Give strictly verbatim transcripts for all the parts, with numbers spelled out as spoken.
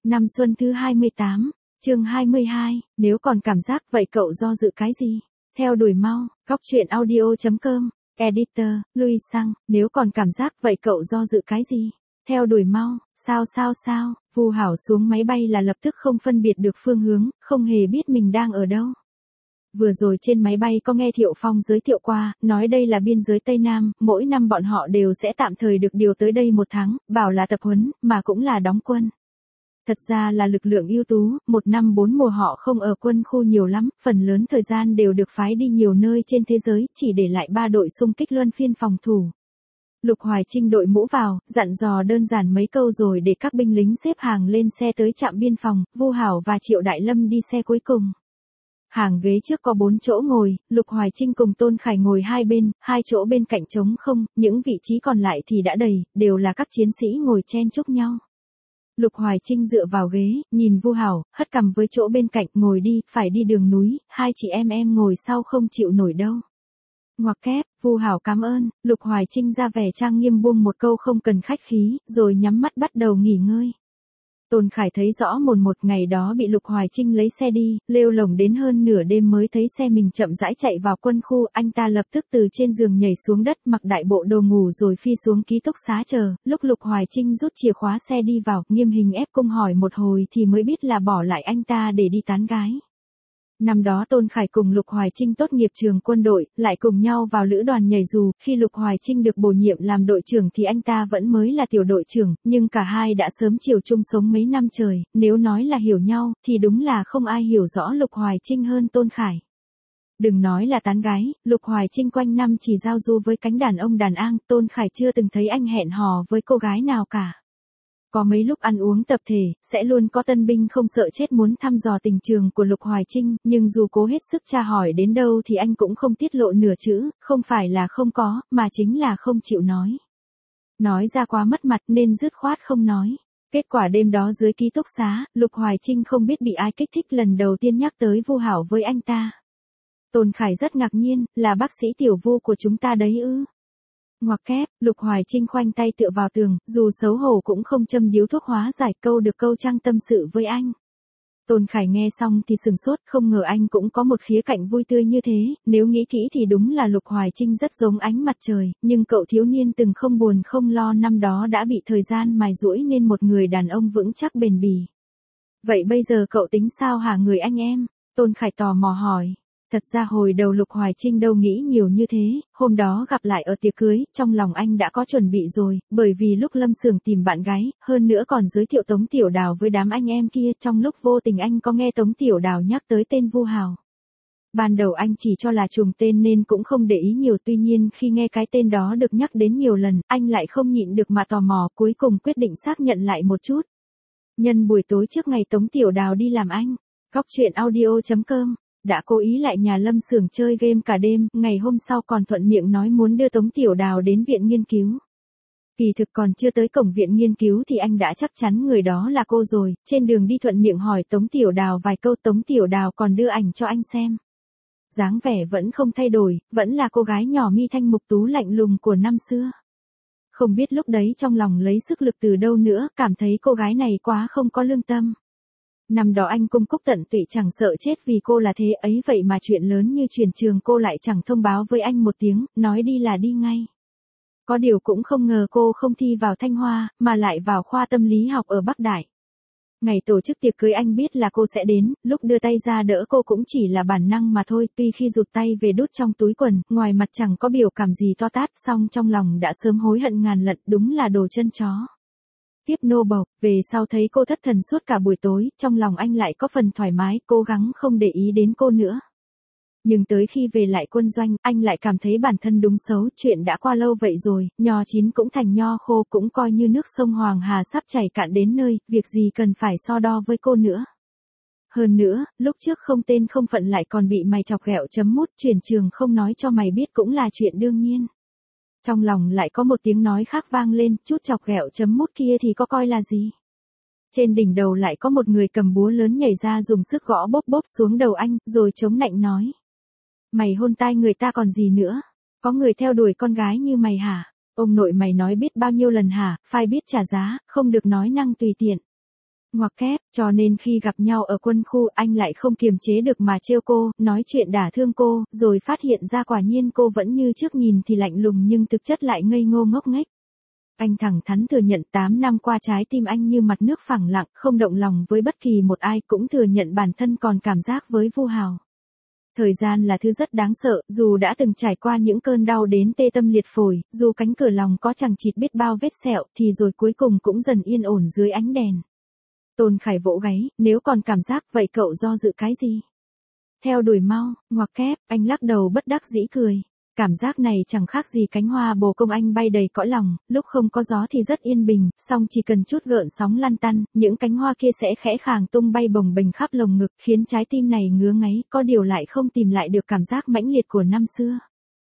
Năm xuân thứ hai mươi tám, chương hai mươi hai, nếu còn cảm giác vậy cậu do dự cái gì? Theo đuổi mau, góc truyện audio chấm com, editor, Louis Sang, nếu còn cảm giác vậy cậu do dự cái gì? Theo đuổi mau, sao sao sao, Vu Hảo xuống máy bay là lập tức không phân biệt được phương hướng, không hề biết mình đang ở đâu. Vừa rồi trên máy bay có nghe Thiệu Phong giới thiệu qua, nói đây là biên giới Tây Nam, mỗi năm bọn họ đều sẽ tạm thời được điều tới đây một tháng, bảo là tập huấn, mà cũng là đóng quân. Thật ra là lực lượng ưu tú, một năm bốn mùa họ không ở quân khu nhiều lắm, phần lớn thời gian đều được phái đi nhiều nơi trên thế giới, chỉ để lại ba đội xung kích luân phiên phòng thủ. Lục Hoài Trinh đội mũ vào, dặn dò đơn giản mấy câu rồi để các binh lính xếp hàng lên xe tới trạm biên phòng, Vu Hảo và Triệu Đại Lâm đi xe cuối cùng. Hàng ghế trước có bốn chỗ ngồi, Lục Hoài Trinh cùng Tôn Khải ngồi hai bên, hai chỗ bên cạnh trống không, những vị trí còn lại thì đã đầy, đều là các chiến sĩ ngồi chen chúc nhau. Lục Hoài Trinh dựa vào ghế, nhìn Vu Hảo, hất cằm với chỗ bên cạnh, ngồi đi, phải đi đường núi, hai chị em em ngồi sau không chịu nổi đâu. Ngoặc kép, Vu Hảo cảm ơn, Lục Hoài Trinh ra vẻ trang nghiêm buông một câu không cần khách khí, rồi nhắm mắt bắt đầu nghỉ ngơi. Tôn Khải thấy rõ mồn một ngày đó bị Lục Hoài Trinh lấy xe đi, lêu lổng đến hơn nửa đêm mới thấy xe mình chậm rãi chạy vào quân khu, anh ta lập tức từ trên giường nhảy xuống đất mặc đại bộ đồ ngủ rồi phi xuống ký túc xá chờ, lúc Lục Hoài Trinh rút chìa khóa xe đi vào, nghiêm hình ép cung hỏi một hồi thì mới biết là bỏ lại anh ta để đi tán gái. Năm đó Tôn Khải cùng Lục Hoài Trinh tốt nghiệp trường quân đội, lại cùng nhau vào lữ đoàn nhảy dù, khi Lục Hoài Trinh được bổ nhiệm làm đội trưởng thì anh ta vẫn mới là tiểu đội trưởng, nhưng cả hai đã sớm chiều chung sống mấy năm trời, nếu nói là hiểu nhau, thì đúng là không ai hiểu rõ Lục Hoài Trinh hơn Tôn Khải. Đừng nói là tán gái, Lục Hoài Trinh quanh năm chỉ giao du với cánh đàn ông đàn an, Tôn Khải chưa từng thấy anh hẹn hò với cô gái nào cả. Có mấy lúc ăn uống tập thể, sẽ luôn có tân binh không sợ chết muốn thăm dò tình trường của Lục Hoài Trinh, nhưng dù cố hết sức tra hỏi đến đâu thì anh cũng không tiết lộ nửa chữ, không phải là không có, mà chính là không chịu nói. Nói ra quá mất mặt nên dứt khoát không nói. Kết quả đêm đó dưới ký túc xá, Lục Hoài Trinh không biết bị ai kích thích lần đầu tiên nhắc tới Vu Hảo với anh ta. Tôn Khải rất ngạc nhiên, là bác sĩ tiểu Vu của chúng ta đấy ư? Ngoặc kép, Lục Hoài Trinh khoanh tay tựa vào tường, dù xấu hổ cũng không châm điếu thuốc hóa giải câu được câu trăng tâm sự với anh. Tôn Khải nghe xong thì sừng sốt, không ngờ anh cũng có một khía cạnh vui tươi như thế, nếu nghĩ kỹ thì đúng là Lục Hoài Trinh rất giống ánh mặt trời, nhưng cậu thiếu niên từng không buồn không lo năm đó đã bị thời gian mài dũi nên một người đàn ông vững chắc bền bỉ. Vậy bây giờ cậu tính sao hả người anh em? Tôn Khải tò mò hỏi. Thật ra hồi đầu Lục Hoài Trinh đâu nghĩ nhiều như thế, hôm đó gặp lại ở tiệc cưới, trong lòng anh đã có chuẩn bị rồi, bởi vì lúc Lâm Sường tìm bạn gái, hơn nữa còn giới thiệu Tống Tiểu Đào với đám anh em kia, trong lúc vô tình anh có nghe Tống Tiểu Đào nhắc tới tên Vu Hảo. Ban đầu anh chỉ cho là trùng tên nên cũng không để ý nhiều, tuy nhiên khi nghe cái tên đó được nhắc đến nhiều lần, anh lại không nhịn được mà tò mò, cuối cùng quyết định xác nhận lại một chút. Nhân buổi tối trước ngày Tống Tiểu Đào đi làm anh, góc truyện audio chấm com. Đã cố ý lại nhà Lâm Sường chơi game cả đêm, ngày hôm sau còn thuận miệng nói muốn đưa Tống Tiểu Đào đến viện nghiên cứu. Kỳ thực còn chưa tới cổng viện nghiên cứu thì anh đã chắc chắn người đó là cô rồi, trên đường đi thuận miệng hỏi Tống Tiểu Đào vài câu, Tống Tiểu Đào còn đưa ảnh cho anh xem. Dáng vẻ vẫn không thay đổi, vẫn là cô gái nhỏ mi thanh mục tú lạnh lùng của năm xưa. Không biết lúc đấy trong lòng lấy sức lực từ đâu nữa, cảm thấy cô gái này quá không có lương tâm. Năm đó anh cung cúc tận tụy chẳng sợ chết vì cô là thế ấy, vậy mà chuyện lớn như chuyển trường cô lại chẳng thông báo với anh một tiếng, nói đi là đi ngay. Có điều cũng không ngờ cô không thi vào Thanh Hoa, mà lại vào khoa tâm lý học ở Bắc Đại. Ngày tổ chức tiệc cưới anh biết là cô sẽ đến, lúc đưa tay ra đỡ cô cũng chỉ là bản năng mà thôi, tuy khi rụt tay về đút trong túi quần, ngoài mặt chẳng có biểu cảm gì to tát, song trong lòng đã sớm hối hận ngàn lần, đúng là đồ chân chó. Tiếp nô bộc, về sau thấy cô thất thần suốt cả buổi tối, trong lòng anh lại có phần thoải mái, cố gắng không để ý đến cô nữa. Nhưng tới khi về lại quân doanh, anh lại cảm thấy bản thân đúng xấu, chuyện đã qua lâu vậy rồi, nho chín cũng thành nho khô, cũng coi như nước sông Hoàng Hà sắp chảy cạn đến nơi, việc gì cần phải so đo với cô nữa. Hơn nữa, lúc trước không tên không phận lại còn bị mày chọc ghẹo chấm mút, chuyển trường không nói cho mày biết cũng là chuyện đương nhiên. Trong lòng lại có một tiếng nói khác vang lên, chút chọc ghẹo chấm mút kia thì có coi là gì. Trên đỉnh đầu lại có một người cầm búa lớn nhảy ra dùng sức gõ bốp bốp xuống đầu anh, rồi chống nạnh nói. Mày hôn tai người ta còn gì nữa? Có người theo đuổi con gái như mày hả? Ông nội mày nói biết bao nhiêu lần hả? Phải biết trả giá, không được nói năng tùy tiện. Ngoặc kép, cho nên khi gặp nhau ở quân khu anh lại không kiềm chế được mà trêu cô, nói chuyện đả thương cô, rồi phát hiện ra quả nhiên cô vẫn như trước nhìn thì lạnh lùng nhưng thực chất lại ngây ngô ngốc nghếch. Anh thẳng thắn thừa nhận tám năm qua trái tim anh như mặt nước phẳng lặng, không động lòng với bất kỳ một ai, cũng thừa nhận bản thân còn cảm giác với Vu Hào. Thời gian là thứ rất đáng sợ, dù đã từng trải qua những cơn đau đến tê tâm liệt phổi, dù cánh cửa lòng có chằng chịt biết bao vết sẹo, thì rồi cuối cùng cũng dần yên ổn dưới ánh đèn. Tôn Khải vỗ gáy, nếu còn cảm giác vậy cậu do dự cái gì? Theo đuổi mau, ngoặc kép, anh lắc đầu bất đắc dĩ cười. Cảm giác này chẳng khác gì cánh hoa bồ công anh bay đầy cõi lòng, lúc không có gió thì rất yên bình, song chỉ cần chút gợn sóng lăn tăn, những cánh hoa kia sẽ khẽ khàng tung bay bồng bềnh khắp lồng ngực, khiến trái tim này ngứa ngáy, có điều lại không tìm lại được cảm giác mãnh liệt của năm xưa.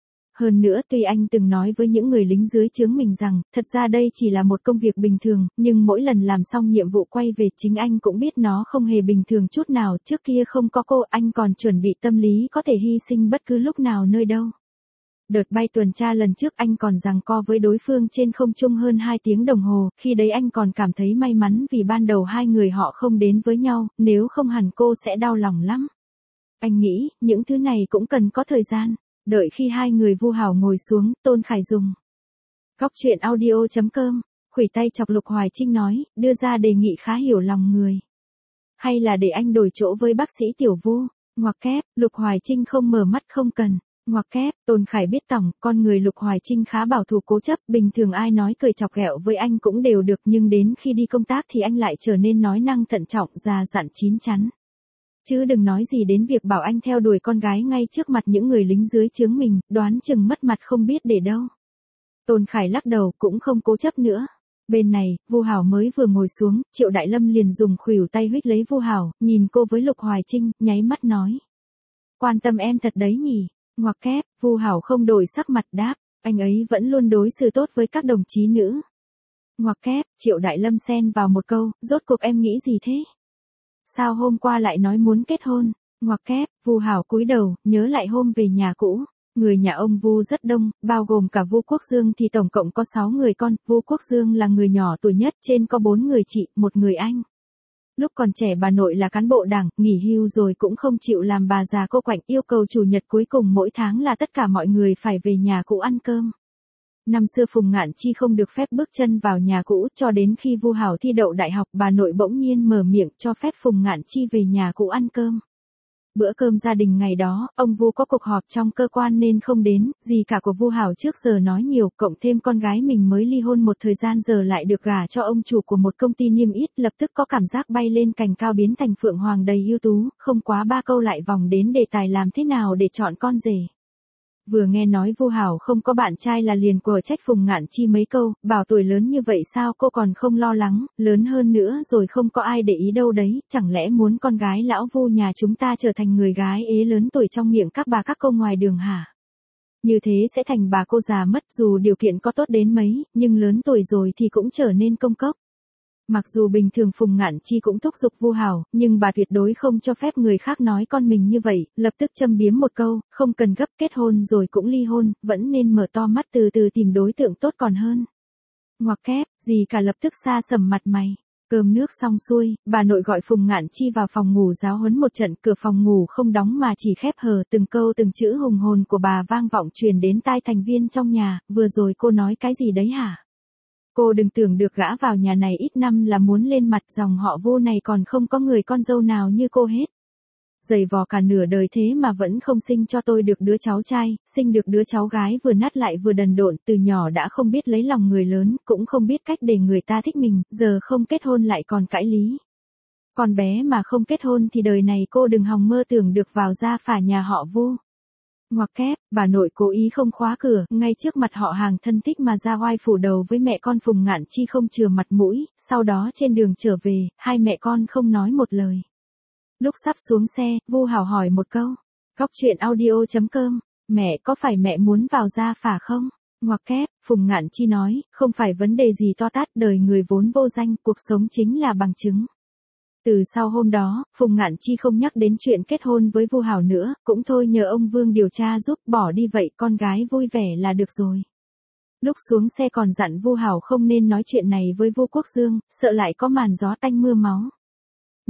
Hơn nữa tuy anh từng nói với những người lính dưới trướng mình rằng, thật ra đây chỉ là một công việc bình thường, nhưng mỗi lần làm xong nhiệm vụ quay về chính anh cũng biết nó không hề bình thường chút nào, trước kia không có cô anh còn chuẩn bị tâm lý có thể hy sinh bất cứ lúc nào nơi đâu. Đợt bay tuần tra lần trước anh còn giằng co với đối phương trên không trung hơn hai tiếng đồng hồ, khi đấy anh còn cảm thấy may mắn vì ban đầu hai người họ không đến với nhau, nếu không hẳn cô sẽ đau lòng lắm. Anh nghĩ, những thứ này cũng cần có thời gian. Đợi khi hai người Vu Hào ngồi xuống, Tôn Khải dùng Góc truyện audio chấm com, khuỷu tay chọc Lục Hoài Trinh nói, đưa ra đề nghị khá hiểu lòng người. Hay là để anh đổi chỗ với bác sĩ Tiểu Vu? Ngoặc kép, Lục Hoài Trinh không mở mắt không cần. Ngoặc kép, Tôn Khải biết tổng, con người Lục Hoài Trinh khá bảo thủ cố chấp, bình thường ai nói cười chọc ghẹo với anh cũng đều được, nhưng đến khi đi công tác thì anh lại trở nên nói năng thận trọng, già dặn chín chắn. Chứ đừng nói gì đến việc bảo anh theo đuổi con gái ngay trước mặt những người lính dưới trướng mình, đoán chừng mất mặt không biết để đâu. Tôn Khải lắc đầu cũng không cố chấp nữa. Bên này, Vu Hào mới vừa ngồi xuống, Triệu Đại Lâm liền dùng khuỷu tay huých lấy Vu Hào, nhìn cô với Lục Hoài Trinh, nháy mắt nói. Quan tâm em thật đấy nhỉ. Ngoặc kép, Vu Hào không đổi sắc mặt đáp, anh ấy vẫn luôn đối xử tốt với các đồng chí nữ. Ngoặc kép, Triệu Đại Lâm xen vào một câu, rốt cuộc em nghĩ gì thế? Sao hôm qua lại nói muốn kết hôn? Ngoặc kép, Vu Hào cúi đầu, nhớ lại hôm về nhà cũ. Người nhà ông Vu rất đông, bao gồm cả Vu Quốc Dương thì tổng cộng có sáu người con, Vu Quốc Dương là người nhỏ tuổi nhất, trên có bốn người chị, một người anh. Lúc còn trẻ bà nội là cán bộ đảng, nghỉ hưu rồi cũng không chịu làm bà già cô quạnh, yêu cầu chủ nhật cuối cùng mỗi tháng là tất cả mọi người phải về nhà cũ ăn cơm. Năm xưa Phùng Ngạn Chi không được phép bước chân vào nhà cũ, cho đến khi Vu Hào thi đậu đại học, bà nội bỗng nhiên mở miệng cho phép Phùng Ngạn Chi về nhà cũ ăn cơm. Bữa cơm gia đình ngày đó, ông Vu có cuộc họp trong cơ quan nên không đến, dì cả của Vu Hào trước giờ nói nhiều, cộng thêm con gái mình mới ly hôn một thời gian giờ lại được gả cho ông chủ của một công ty niêm yết, lập tức có cảm giác bay lên cành cao biến thành phượng hoàng đầy ưu tú, không quá ba câu lại vòng đến đề tài làm thế nào để chọn con rể. Vừa nghe nói Vu Hào không có bạn trai là liền quở trách Phùng Ngạn Chi mấy câu, bảo tuổi lớn như vậy sao cô còn không lo lắng, lớn hơn nữa rồi không có ai để ý đâu đấy, chẳng lẽ muốn con gái lão Vu nhà chúng ta trở thành người gái ế lớn tuổi trong miệng các bà các cô ngoài đường hả? Như thế sẽ thành bà cô già mất, dù điều kiện có tốt đến mấy, nhưng lớn tuổi rồi thì cũng trở nên công cốc. Mặc dù bình thường Phùng Ngạn Chi cũng thúc giục Vu Hào, nhưng bà tuyệt đối không cho phép người khác nói con mình như vậy, lập tức châm biếm một câu, không cần gấp, kết hôn rồi cũng ly hôn, vẫn nên mở to mắt từ từ tìm đối tượng tốt còn hơn. Ngoặc kép, dì cả lập tức xa sầm mặt mày. Cơm nước xong xuôi, bà nội gọi Phùng Ngạn Chi vào phòng ngủ giáo huấn một trận, cửa phòng ngủ không đóng mà chỉ khép hờ, từng câu từng chữ hùng hồn của bà vang vọng truyền đến tai thành viên trong nhà, vừa rồi cô nói cái gì đấy hả? Cô đừng tưởng được gã vào nhà này ít năm là muốn lên mặt, dòng họ Vu này còn không có người con dâu nào như cô hết. Dày vò cả nửa đời thế mà vẫn không sinh cho tôi được đứa cháu trai, sinh được đứa cháu gái vừa nát lại vừa đần độn, từ nhỏ đã không biết lấy lòng người lớn, cũng không biết cách để người ta thích mình, giờ không kết hôn lại còn cãi lý. Con bé mà không kết hôn thì đời này cô đừng hòng mơ tưởng được vào gia phả nhà họ Vu. Ngoặc kép, bà nội cố ý không khóa cửa, ngay trước mặt họ hàng thân thích mà ra oai phủ đầu với mẹ con Phùng Ngạn Chi không chừa mặt mũi, sau đó trên đường trở về, hai mẹ con không nói một lời. Lúc sắp xuống xe, Vu Hào hỏi một câu. Góc truyện audio chấm com, mẹ có phải mẹ muốn vào gia phả không? Ngoặc kép, Phùng Ngạn Chi nói, không phải vấn đề gì to tát, đời người vốn vô danh, cuộc sống chính là bằng chứng. Từ sau hôm đó, Phùng Ngạn Chi không nhắc đến chuyện kết hôn với Vu Hào nữa, cũng thôi nhờ ông Vương điều tra giúp, bỏ đi vậy con gái vui vẻ là được rồi. Lúc xuống xe còn dặn Vu Hào không nên nói chuyện này với Vu Quốc Dương, sợ lại có màn gió tanh mưa máu.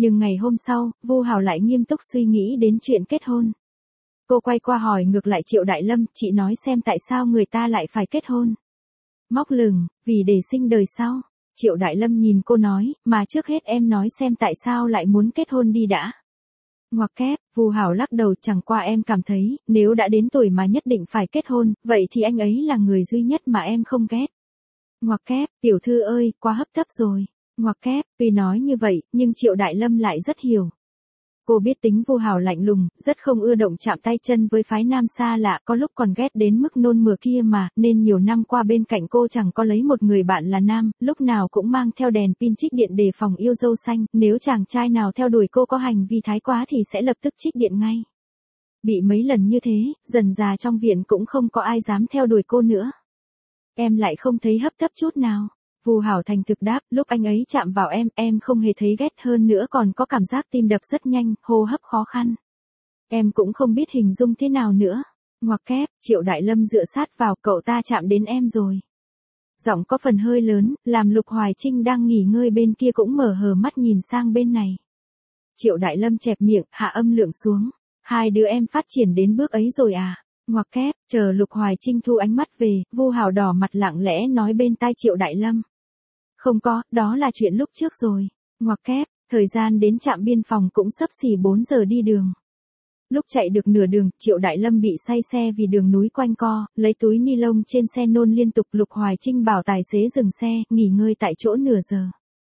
Nhưng ngày hôm sau, Vu Hào lại nghiêm túc suy nghĩ đến chuyện kết hôn. Cô quay qua hỏi ngược lại Triệu Đại Lâm, chị nói xem tại sao người ta lại phải kết hôn. Móc lửng, vì để sinh đời sau. Triệu Đại Lâm nhìn cô nói, mà trước hết em nói xem tại sao lại muốn kết hôn đi đã. Ngoặc kép, Vu Hào lắc đầu, chẳng qua em cảm thấy, nếu đã đến tuổi mà nhất định phải kết hôn, vậy thì anh ấy là người duy nhất mà em không ghét. Ngoặc kép, tiểu thư ơi, quá hấp tấp rồi. Ngoặc kép, tuy nói như vậy, nhưng Triệu Đại Lâm lại rất hiểu. Cô biết tính Vu Hào lạnh lùng, rất không ưa động chạm tay chân với phái nam xa lạ, có lúc còn ghét đến mức nôn mửa kia mà, nên nhiều năm qua bên cạnh cô chẳng có lấy một người bạn là nam, lúc nào cũng mang theo đèn pin trích điện đề phòng yêu dâu xanh, nếu chàng trai nào theo đuổi cô có hành vi thái quá thì sẽ lập tức trích điện ngay. Bị mấy lần như thế, dần già trong viện cũng không có ai dám theo đuổi cô nữa. Em lại không thấy hấp tấp chút nào. Vu Hào thành thực đáp, lúc anh ấy chạm vào em, em không hề thấy ghét, hơn nữa còn có cảm giác tim đập rất nhanh, hô hấp khó khăn. Em cũng không biết hình dung thế nào nữa. Ngoặc kép, Triệu Đại Lâm dựa sát vào, cậu ta chạm đến em rồi. Giọng có phần hơi lớn, làm Lục Hoài Trinh đang nghỉ ngơi bên kia cũng mở hờ mắt nhìn sang bên này. Triệu Đại Lâm chẹp miệng, hạ âm lượng xuống. Hai đứa em phát triển đến bước ấy rồi à? Ngoặc kép, chờ Lục Hoài Trinh thu ánh mắt về, Vu Hào đỏ mặt lặng lẽ nói bên tai Triệu Đại Lâm. Không có, đó là chuyện lúc trước rồi. Ngoặc kép, thời gian đến trạm biên phòng cũng sắp xỉ bốn giờ đi đường. Lúc chạy được nửa đường, Triệu Đại Lâm bị say xe vì đường núi quanh co, lấy túi ni lông trên xe nôn liên tục. Lục Hoài Trinh bảo tài xế dừng xe, nghỉ ngơi tại chỗ nửa giờ.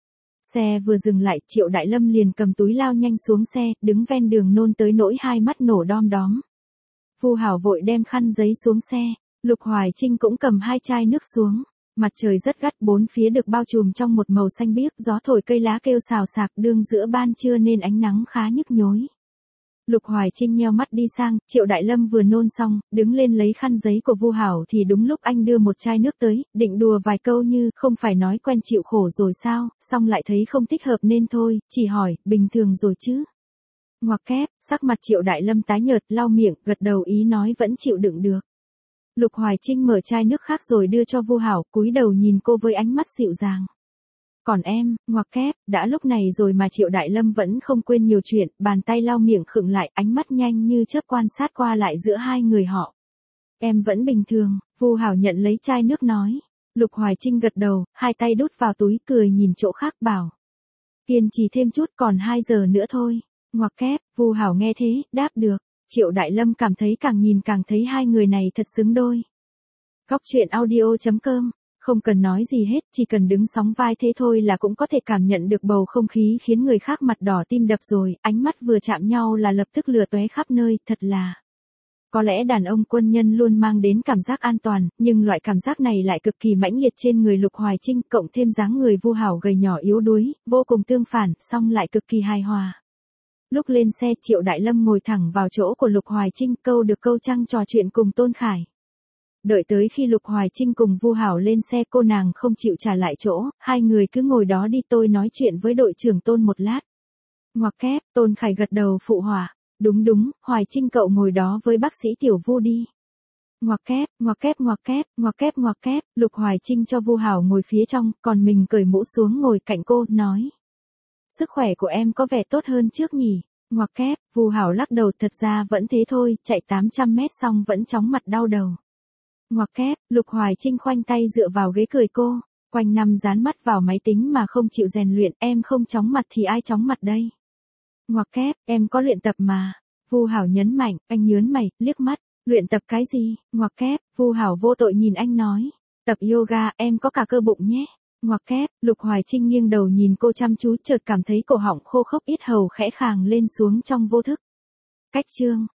Xe vừa dừng lại, Triệu Đại Lâm liền cầm túi lao nhanh xuống xe, đứng ven đường nôn tới nỗi hai mắt nổ đom đóm. Vu Hào vội đem khăn giấy xuống xe, Lục Hoài Trinh cũng cầm hai chai nước xuống. Mặt trời rất gắt, bốn phía được bao trùm trong một màu xanh biếc, gió thổi cây lá kêu xào xạc, đương giữa ban trưa nên ánh nắng khá nhức nhối. Lục Hoài Trinh nheo mắt đi sang, Triệu Đại Lâm vừa nôn xong, đứng lên lấy khăn giấy của Vu Hào thì đúng lúc anh đưa một chai nước tới, định đùa vài câu như, không phải nói quen chịu khổ rồi sao, xong lại thấy không thích hợp nên thôi, chỉ hỏi, bình thường rồi chứ. Ngoặc kép, sắc mặt Triệu Đại Lâm tái nhợt, lau miệng, gật đầu ý nói vẫn chịu đựng được. Lục Hoài Trinh mở chai nước khác rồi đưa cho Vu Hào, cúi đầu nhìn cô với ánh mắt dịu dàng. Còn em, ngoặc kép, đã lúc này rồi mà Triệu Đại Lâm vẫn không quên nhiều chuyện, bàn tay lau miệng khựng lại, ánh mắt nhanh như chớp quan sát qua lại giữa hai người họ. Em vẫn bình thường, Vu Hào nhận lấy chai nước nói. Lục Hoài Trinh gật đầu, hai tay đút vào túi, cười nhìn chỗ khác bảo. Kiên trì thêm chút, còn hai giờ nữa thôi. Ngoặc kép, Vu Hào nghe thế, đáp được. Triệu Đại Lâm cảm thấy càng nhìn càng thấy hai người này thật xứng đôi. Góc truyện audio chấm com, không cần nói gì hết, chỉ cần đứng sóng vai thế thôi là cũng có thể cảm nhận được bầu không khí khiến người khác mặt đỏ tim đập rồi, ánh mắt vừa chạm nhau là lập tức lửa tóe khắp nơi, thật là. Có lẽ đàn ông quân nhân luôn mang đến cảm giác an toàn, nhưng loại cảm giác này lại cực kỳ mãnh liệt trên người Lục Hoài Trinh, cộng thêm dáng người Vu Hào gầy nhỏ yếu đuối, vô cùng tương phản, song lại cực kỳ hài hòa. Lúc lên xe, Triệu Đại Lâm ngồi thẳng vào chỗ của Lục Hoài Trinh, câu được câu trăng trò chuyện cùng Tôn Khải. Đợi tới khi Lục Hoài Trinh cùng Vu Hào lên xe, cô nàng không chịu trả lại chỗ, hai người cứ ngồi đó đi, tôi nói chuyện với đội trưởng Tôn một lát. Ngoặc kép, Tôn Khải gật đầu phụ họa. Đúng đúng, Hoài Trinh cậu ngồi đó với bác sĩ Tiểu Vu đi. Ngoặc kép, ngoặc kép ngoặc kép, ngoặc kép ngoặc kép, Lục Hoài Trinh cho Vu Hào ngồi phía trong, còn mình cởi mũ xuống ngồi cạnh cô, nói. Sức khỏe của em có vẻ tốt hơn trước nhỉ? Ngoặc kép, Vu Hào lắc đầu, thật ra vẫn thế thôi, chạy tám trăm mét xong vẫn chóng mặt đau đầu. Ngoặc kép, Lục Hoài Trinh khoanh tay dựa vào ghế cười cô, quanh năm dán mắt vào máy tính mà không chịu rèn luyện, em không chóng mặt thì ai chóng mặt đây? Ngoặc kép, em có luyện tập mà. Vu Hào nhấn mạnh, anh nhớn mày, liếc mắt, luyện tập cái gì? Ngoặc kép, Vu Hào vô tội nhìn anh nói, tập yoga, em có cả cơ bụng nhé. Ngoặc kép, Lục Hoài Trinh nghiêng đầu nhìn cô chăm chú, chợt cảm thấy cổ họng khô khốc, yết hầu khẽ khàng lên xuống trong vô thức. Cách chương